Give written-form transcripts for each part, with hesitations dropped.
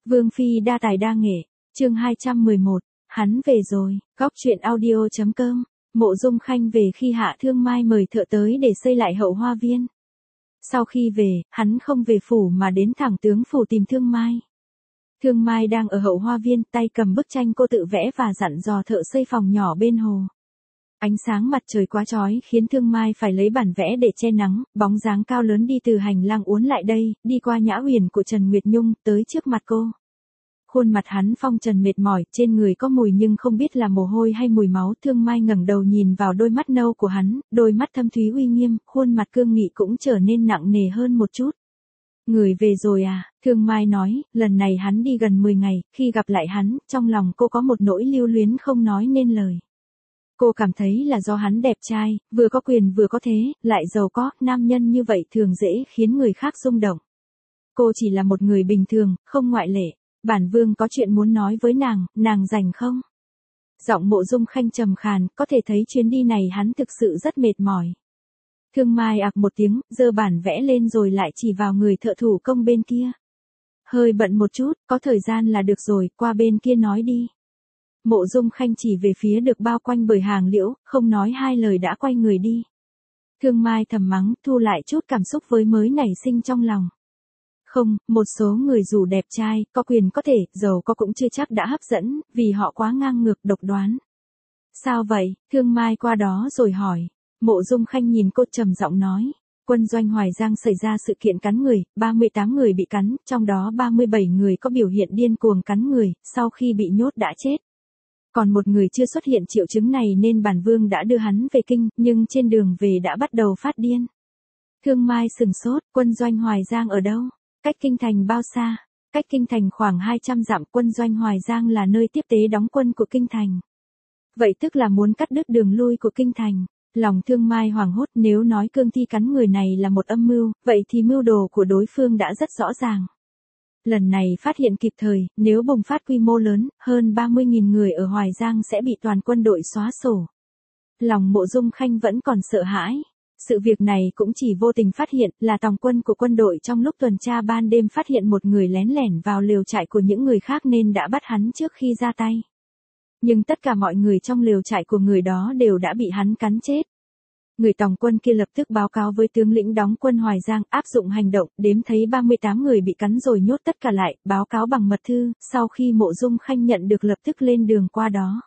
Vương Phi đa tài đa nghệ, chương 211, hắn về rồi, góc truyện audio.com, Mộ Dung Khanh về khi Hạ Thương Mai mời thợ tới để xây lại hậu hoa viên. Sau khi về, hắn không về phủ mà đến thẳng tướng phủ tìm Thương Mai. Thương Mai đang ở hậu hoa viên, tay cầm bức tranh cô tự vẽ và dặn dò thợ xây phòng nhỏ bên hồ. Ánh sáng mặt trời quá chói khiến Thương Mai phải lấy bản vẽ để che nắng, bóng dáng cao lớn đi từ hành lang uốn lại đây, đi qua Nhã Huyền của Trần Nguyệt Nhung, tới trước mặt cô. Khuôn mặt hắn phong trần mệt mỏi, trên người có mùi nhưng không biết là mồ hôi hay mùi máu. Thương Mai ngẩng đầu nhìn vào đôi mắt nâu của hắn, đôi mắt thâm thúy uy nghiêm, khuôn mặt cương nghị cũng trở nên nặng nề hơn một chút. Người về rồi à, Thương Mai nói, lần này hắn đi gần 10 ngày, khi gặp lại hắn, trong lòng cô có một nỗi lưu luyến không nói nên lời. Cô cảm thấy là do hắn đẹp trai, vừa có quyền vừa có thế, lại giàu có, nam nhân như vậy thường dễ khiến người khác rung động. Cô chỉ là một người bình thường, không ngoại lệ. Bản vương có chuyện muốn nói với nàng rảnh không? Giọng Mộ Dung Khanh trầm khàn, có thể thấy chuyến đi này hắn thực sự rất mệt mỏi. Thương Mai ạc một tiếng, giơ bản vẽ lên rồi lại chỉ vào người thợ thủ công bên kia. Hơi bận một chút, có thời gian là được rồi, qua bên kia nói đi. Mộ Dung Khanh chỉ về phía được bao quanh bởi hàng liễu, không nói hai lời đã quay người đi. Thương Mai thầm mắng, thu lại chút cảm xúc với mới nảy sinh trong lòng. Không, một số người dù đẹp trai, có quyền có thể, giàu có cũng chưa chắc đã hấp dẫn, vì họ quá ngang ngược độc đoán. Sao vậy? Thương Mai qua đó rồi hỏi. Mộ Dung Khanh nhìn cô trầm giọng nói. Quân doanh Hoài Giang xảy ra sự kiện cắn người, 38 người bị cắn, trong đó 37 người có biểu hiện điên cuồng cắn người, sau khi bị nhốt đã chết. Còn một người chưa xuất hiện triệu chứng này nên bản vương đã đưa hắn về kinh, nhưng trên đường về đã bắt đầu phát điên. Thương Mai sừng sốt, quân doanh Hoài Giang ở đâu? Cách kinh thành bao xa? Cách kinh thành khoảng 200 dặm. Quân doanh Hoài Giang là nơi tiếp tế đóng quân của kinh thành. Vậy tức là muốn cắt đứt đường lui của kinh thành. Lòng Thương Mai hoảng hốt, nếu nói cương thi cắn người này là một âm mưu, vậy thì mưu đồ của đối phương đã rất rõ ràng. Lần này phát hiện kịp thời, nếu bùng phát quy mô lớn, hơn 30.000 người ở Hoài Giang sẽ bị toàn quân đội xóa sổ. Lòng Mộ Dung Khanh vẫn còn sợ hãi. Sự việc này cũng chỉ vô tình phát hiện, là tòng quân của quân đội trong lúc tuần tra ban đêm phát hiện một người lén lẻn vào lều trại của những người khác nên đã bắt hắn trước khi ra tay. Nhưng tất cả mọi người trong lều trại của người đó đều đã bị hắn cắn chết. Người tòng quân kia lập tức báo cáo với tướng lĩnh đóng quân Hoài Giang, áp dụng hành động, đếm thấy 38 người bị cắn rồi nhốt tất cả lại, báo cáo bằng mật thư, sau khi Mộ Dung Khanh nhận được lập tức lên đường qua đó.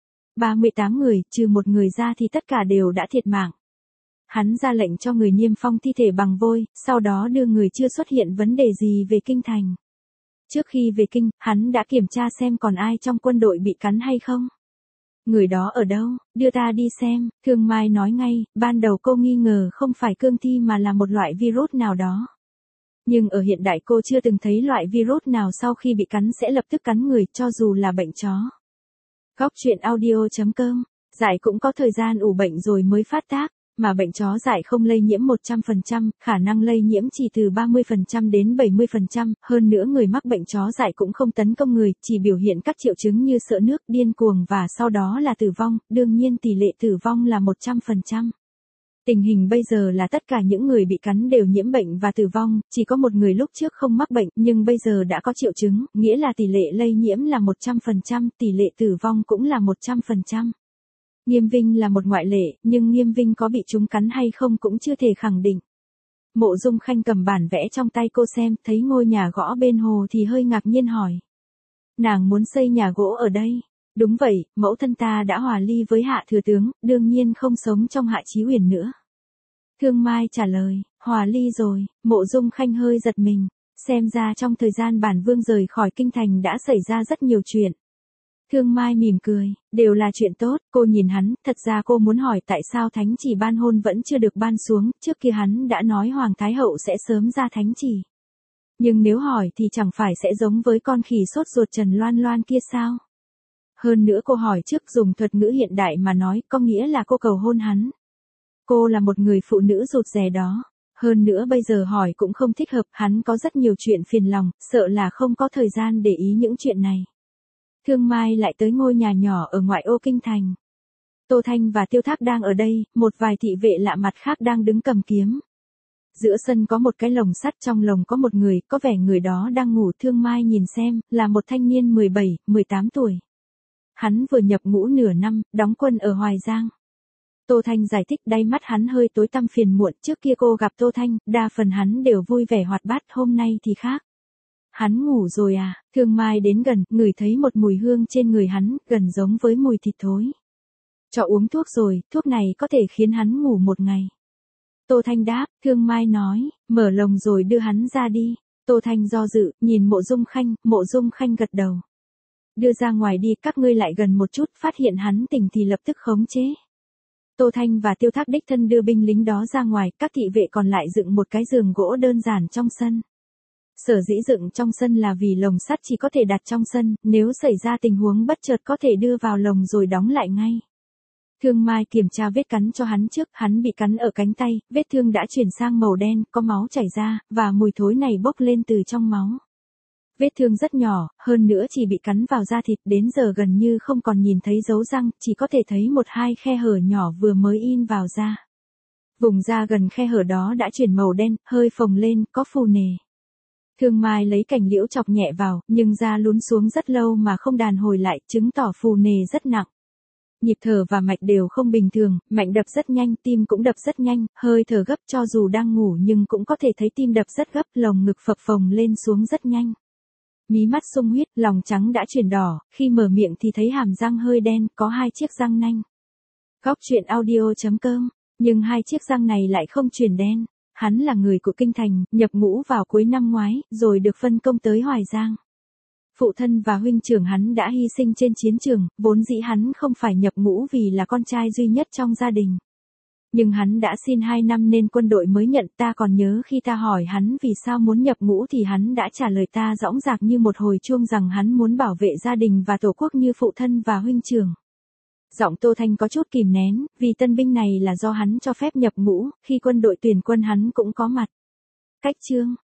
38 người, trừ một người ra thì tất cả đều đã thiệt mạng. Hắn ra lệnh cho người niêm phong thi thể bằng vôi, sau đó đưa người chưa xuất hiện vấn đề gì về kinh thành. Trước khi về kinh, hắn đã kiểm tra xem còn ai trong quân đội bị cắn hay không. Người đó ở đâu, đưa ta đi xem. Thương Mai nói ngay, ban đầu cô nghi ngờ không phải cương thi mà là một loại virus nào đó. Nhưng ở hiện đại cô chưa từng thấy loại virus nào sau khi bị cắn sẽ lập tức cắn người, cho dù là bệnh chó. Góc truyện audio.com, dại cũng có thời gian ủ bệnh rồi mới phát tác. Mà bệnh chó dại không lây nhiễm 100%, khả năng lây nhiễm chỉ từ 30% đến 70%, hơn nữa người mắc bệnh chó dại cũng không tấn công người, chỉ biểu hiện các triệu chứng như sợ nước, điên cuồng và sau đó là tử vong, đương nhiên tỷ lệ tử vong là 100%. Tình hình bây giờ là tất cả những người bị cắn đều nhiễm bệnh và tử vong, chỉ có một người lúc trước không mắc bệnh nhưng bây giờ đã có triệu chứng, nghĩa là tỷ lệ lây nhiễm là 100%, tỷ lệ tử vong cũng là 100%. Nghiêm Vinh là một ngoại lệ, nhưng Nghiêm Vinh có bị chúng cắn hay không cũng chưa thể khẳng định. Mộ Dung Khanh cầm bản vẽ trong tay cô xem, thấy ngôi nhà gõ bên hồ thì hơi ngạc nhiên hỏi. Nàng muốn xây nhà gỗ ở đây. Đúng vậy, mẫu thân ta đã hòa ly với Hạ thừa tướng, đương nhiên không sống trong Hạ Chí Huyền nữa. Thương Mai trả lời, hòa ly rồi. Mộ Dung Khanh hơi giật mình, xem ra trong thời gian bản vương rời khỏi kinh thành đã xảy ra rất nhiều chuyện. Thương Mai mỉm cười, đều là chuyện tốt. Cô nhìn hắn, thật ra cô muốn hỏi tại sao thánh chỉ ban hôn vẫn chưa được ban xuống, trước kia hắn đã nói Hoàng Thái Hậu sẽ sớm ra thánh chỉ. Nhưng nếu hỏi thì chẳng phải sẽ giống với con khỉ sốt ruột Trần Loan Loan kia sao? Hơn nữa cô hỏi trước dùng thuật ngữ hiện đại mà nói, có nghĩa là cô cầu hôn hắn. Cô là một người phụ nữ rụt rè đó. Hơn nữa bây giờ hỏi cũng không thích hợp, hắn có rất nhiều chuyện phiền lòng, sợ là không có thời gian để ý những chuyện này. Thương Mai lại tới ngôi nhà nhỏ ở ngoại ô kinh thành. Tô Thanh và Tiêu Thác đang ở đây, một vài thị vệ lạ mặt khác đang đứng cầm kiếm. Giữa sân có một cái lồng sắt, trong lồng có một người, có vẻ người đó đang ngủ. Thương Mai nhìn xem, là một thanh niên 17, 18 tuổi. Hắn vừa nhập ngũ nửa năm, đóng quân ở Hoài Giang. Tô Thanh giải thích, đáy mắt hắn hơi tối tăm phiền muộn, trước kia cô gặp Tô Thanh, đa phần hắn đều vui vẻ hoạt bát, hôm nay thì khác. Hắn ngủ rồi à? Thương Mai đến gần, ngửi thấy một mùi hương trên người hắn, gần giống với mùi thịt thối. Cho uống thuốc rồi, thuốc này có thể khiến hắn ngủ một ngày. Tô Thanh đáp, Thương Mai nói, mở lồng rồi đưa hắn ra đi. Tô Thanh do dự, nhìn Mộ Dung Khanh gật đầu. Đưa ra ngoài đi, các ngươi lại gần một chút, phát hiện hắn tỉnh thì lập tức khống chế. Tô Thanh và Tiêu Thác đích thân đưa binh lính đó ra ngoài, các thị vệ còn lại dựng một cái giường gỗ đơn giản trong sân. Sở dĩ dựng trong sân là vì lồng sắt chỉ có thể đặt trong sân, nếu xảy ra tình huống bất chợt có thể đưa vào lồng rồi đóng lại ngay. Thương Mai kiểm tra vết cắn cho hắn trước, hắn bị cắn ở cánh tay, vết thương đã chuyển sang màu đen, có máu chảy ra, và mùi thối này bốc lên từ trong máu. Vết thương rất nhỏ, hơn nữa chỉ bị cắn vào da thịt, đến giờ gần như không còn nhìn thấy dấu răng, chỉ có thể thấy một hai khe hở nhỏ vừa mới in vào da. Vùng da gần khe hở đó đã chuyển màu đen, hơi phồng lên, có phù nề. Thương Mai lấy cành liễu chọc nhẹ vào, nhưng da lún xuống rất lâu mà không đàn hồi lại, chứng tỏ phù nề rất nặng. Nhịp thở và mạch đều không bình thường, mạnh đập rất nhanh, tim cũng đập rất nhanh, hơi thở gấp, cho dù đang ngủ nhưng cũng có thể thấy tim đập rất gấp, lồng ngực phập phồng lên xuống rất nhanh. Mí mắt sung huyết, lòng trắng đã chuyển đỏ, khi mở miệng thì thấy hàm răng hơi đen, có 2 chiếc răng nanh. Góc truyện audio.com, nhưng 2 chiếc răng này lại không chuyển đen. Hắn là người của Kinh Thành, nhập ngũ vào cuối năm ngoái, rồi được phân công tới Hoài Giang. Phụ thân và huynh trưởng hắn đã hy sinh trên chiến trường, vốn dĩ hắn không phải nhập ngũ vì là con trai duy nhất trong gia đình. Nhưng hắn đã xin 2 năm nên quân đội mới nhận. Ta còn nhớ khi ta hỏi hắn vì sao muốn nhập ngũ thì hắn đã trả lời ta dõng dạc như một hồi chuông rằng hắn muốn bảo vệ gia đình và tổ quốc như phụ thân và huynh trưởng. Giọng Tô Thanh có chút kìm nén, vì tân binh này là do hắn cho phép nhập ngũ, khi quân đội tuyển quân hắn cũng có mặt. Cách chương